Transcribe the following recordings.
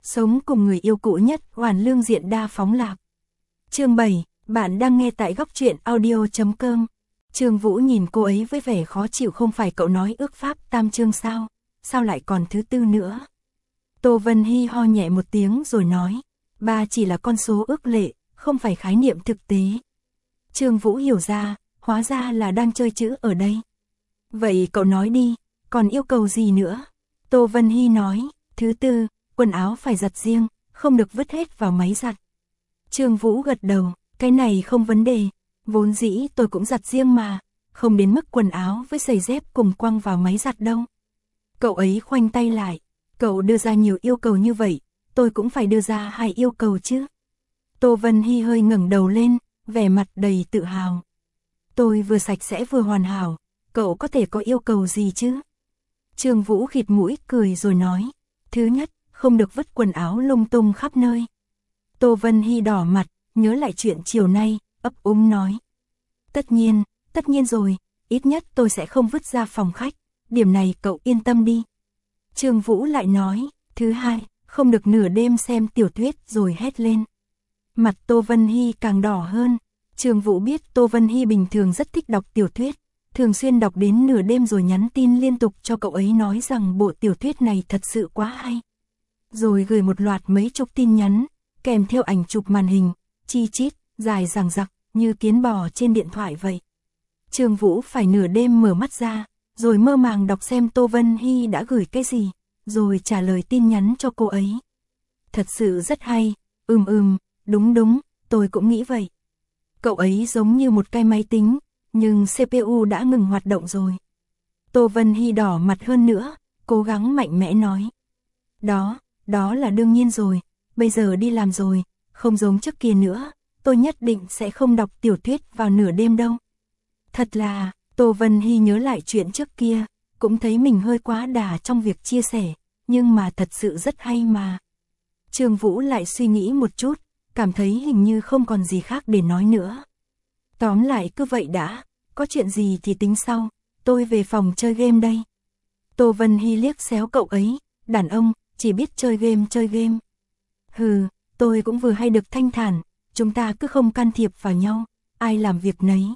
Sống cùng người yêu cũ nhất, hoàn lương diện đa phóng lạc. Chương 7, bạn đang nghe tại góc truyện audio.com. Trương Vũ nhìn cô ấy với vẻ khó chịu. Không phải cậu nói ước pháp tam chương sao? Sao lại còn thứ tư nữa? Tô Vân Hy ho nhẹ một tiếng rồi nói, 3 chỉ là con số ước lệ, không phải khái niệm thực tế. Trương Vũ hiểu ra, hóa ra là đang chơi chữ ở đây. Vậy cậu nói đi, còn yêu cầu gì nữa? Tô Vân Hy nói, thứ tư, quần áo phải giặt riêng, không được vứt hết vào máy giặt. Trương Vũ gật đầu, cái này không vấn đề, vốn dĩ tôi cũng giặt riêng mà, không đến mức quần áo với giày dép cùng quăng vào máy giặt đâu. Cậu ấy khoanh tay lại, cậu đưa ra nhiều yêu cầu như vậy, tôi cũng phải đưa ra 2 yêu cầu chứ. Tô Vân Hy hơi ngẩng đầu lên, vẻ mặt đầy tự hào. Tôi vừa sạch sẽ vừa hoàn hảo, cậu có thể có yêu cầu gì chứ? Trương Vũ khịt mũi cười rồi nói, thứ nhất, không được vứt quần áo lung tung khắp nơi. Tô Vân Hy đỏ mặt, nhớ lại chuyện chiều nay, ấp úng nói. Tất nhiên rồi, ít nhất tôi sẽ không vứt ra phòng khách, điểm này cậu yên tâm đi. Trương Vũ lại nói, thứ hai, không được nửa đêm xem tiểu thuyết rồi hét lên. Mặt Tô Vân Hy càng đỏ hơn. Trương Vũ biết Tô Vân Hy bình thường rất thích đọc tiểu thuyết, thường xuyên đọc đến nửa đêm rồi nhắn tin liên tục cho cậu ấy nói rằng bộ tiểu thuyết này thật sự quá hay. Rồi gửi một loạt mấy chục tin nhắn, kèm theo ảnh chụp màn hình, chi chít, dài dằng dặc, như kiến bò trên điện thoại vậy. Trương Vũ phải nửa đêm mở mắt ra, rồi mơ màng đọc xem Tô Vân Hy đã gửi cái gì, rồi trả lời tin nhắn cho cô ấy. Thật sự rất hay, đúng, tôi cũng nghĩ vậy. Cậu ấy giống như một cái máy tính, nhưng CPU đã ngừng hoạt động rồi. Tô Vân Hy đỏ mặt hơn nữa, cố gắng mạnh mẽ nói. Đó là đương nhiên rồi, bây giờ đi làm rồi, không giống trước kia nữa, tôi nhất định sẽ không đọc tiểu thuyết vào nửa đêm đâu. Thật là, Tô Vân Hy nhớ lại chuyện trước kia, cũng thấy mình hơi quá đà trong việc chia sẻ, nhưng mà thật sự rất hay mà. Trương Vũ lại suy nghĩ một chút, cảm thấy hình như không còn gì khác để nói nữa. Tóm lại cứ vậy đã, có chuyện gì thì tính sau, tôi về phòng chơi game đây. Tô Vân Hy liếc xéo cậu ấy, đàn ông, chỉ biết chơi game. Hừ, tôi cũng vừa hay được thanh thản, chúng ta cứ không can thiệp vào nhau, ai làm việc nấy.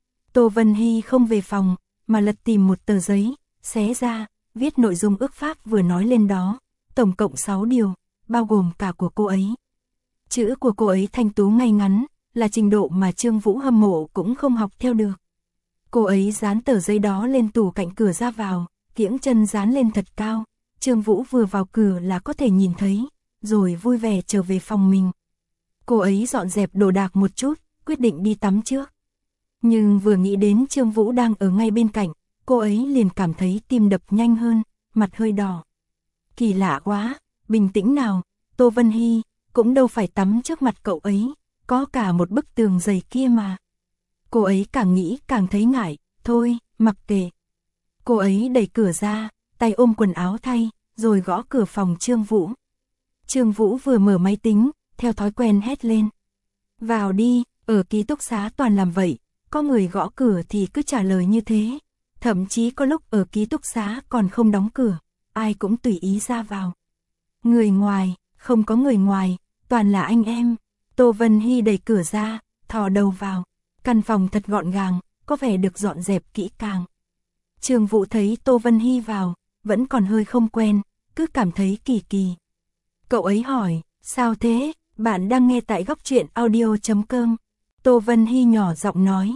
Tô Vân Hy không về phòng, mà lật tìm một tờ giấy, xé ra, viết nội dung ước pháp vừa nói lên đó, tổng cộng 6 điều, bao gồm cả của cô ấy. Chữ của cô ấy thanh tú ngay ngắn, là trình độ mà Trương Vũ hâm mộ cũng không học theo được. Cô ấy dán tờ giấy đó lên tủ cạnh cửa ra vào, kiễng chân dán lên thật cao, Trương Vũ vừa vào cửa là có thể nhìn thấy, rồi vui vẻ trở về phòng mình. Cô ấy dọn dẹp đồ đạc một chút, quyết định đi tắm trước. Nhưng vừa nghĩ đến Trương Vũ đang ở ngay bên cạnh, cô ấy liền cảm thấy tim đập nhanh hơn, mặt hơi đỏ. Kỳ lạ quá, bình tĩnh nào, Tô Vân Hy, cũng đâu phải tắm trước mặt cậu ấy, có cả một bức tường dày kia mà. Cô ấy càng nghĩ càng thấy ngại, thôi, mặc kệ. Cô ấy đẩy cửa ra, tay ôm quần áo thay, rồi gõ cửa phòng Trương Vũ. Trương Vũ vừa mở máy tính, theo thói quen hét lên. Vào đi, ở ký túc xá toàn làm vậy, có người gõ cửa thì cứ trả lời như thế. Thậm chí có lúc ở ký túc xá còn không đóng cửa, ai cũng tùy ý ra vào. Người ngoài, không có người ngoài, toàn là anh em. Tô Vân Hy đẩy cửa ra, thò đầu vào. Căn phòng thật gọn gàng, có vẻ được dọn dẹp kỹ càng. Trương Vũ thấy Tô Vân Hy vào, vẫn còn hơi không quen, cứ cảm thấy kỳ kỳ. Cậu ấy hỏi, sao thế, bạn đang nghe tại góc truyện audio.com. Tô Vân Hy nhỏ giọng nói,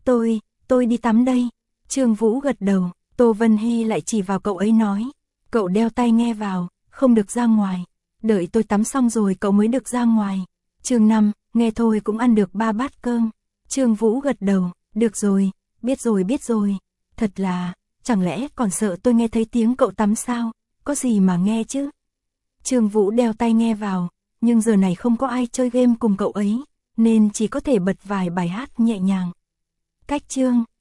tôi đi tắm đây. Trương Vũ gật đầu, Tô Vân Hy lại chỉ vào cậu ấy nói, cậu đeo tai nghe vào, không được ra ngoài. Đợi tôi tắm xong rồi cậu mới được ra ngoài. Chương 5, nghe thôi cũng ăn được 3 bát cơm. Trương Vũ gật đầu, được rồi, biết rồi. Thật là, chẳng lẽ còn sợ tôi nghe thấy tiếng cậu tắm sao, có gì mà nghe chứ. Trương Vũ đeo tai nghe vào, nhưng giờ này không có ai chơi game cùng cậu ấy, nên chỉ có thể bật vài bài hát nhẹ nhàng. Cách chương